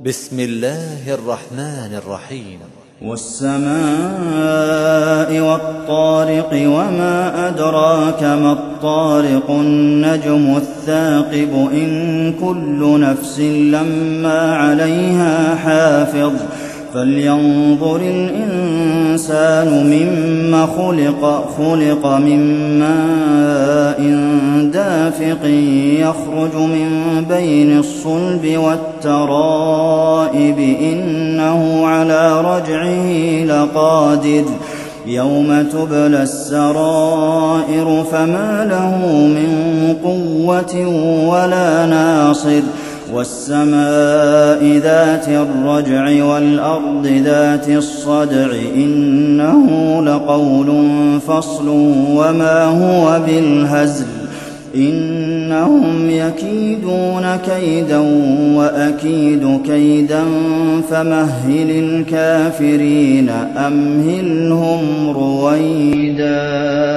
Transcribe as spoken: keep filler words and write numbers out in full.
بسم الله الرحمن الرحيم. والسماء والطارق وما أدراك ما الطارق النجم الثاقب إن كل نفس لما عليها حافظ فلينظر الإنسان مما خلق خلق من ماء دافق يخرج من بين الصلب والترائب إنه على رجعه لقادر يوم تبلى السرائر فما له من قوة ولا ناصر والسماء ذات الرجع والأرض ذات الصدع إنه لقول فصل وما هو بالهزل إنهم يكيدون كيدا وأكيد كيدا فمهل الكافرين أمهلهم رويدا.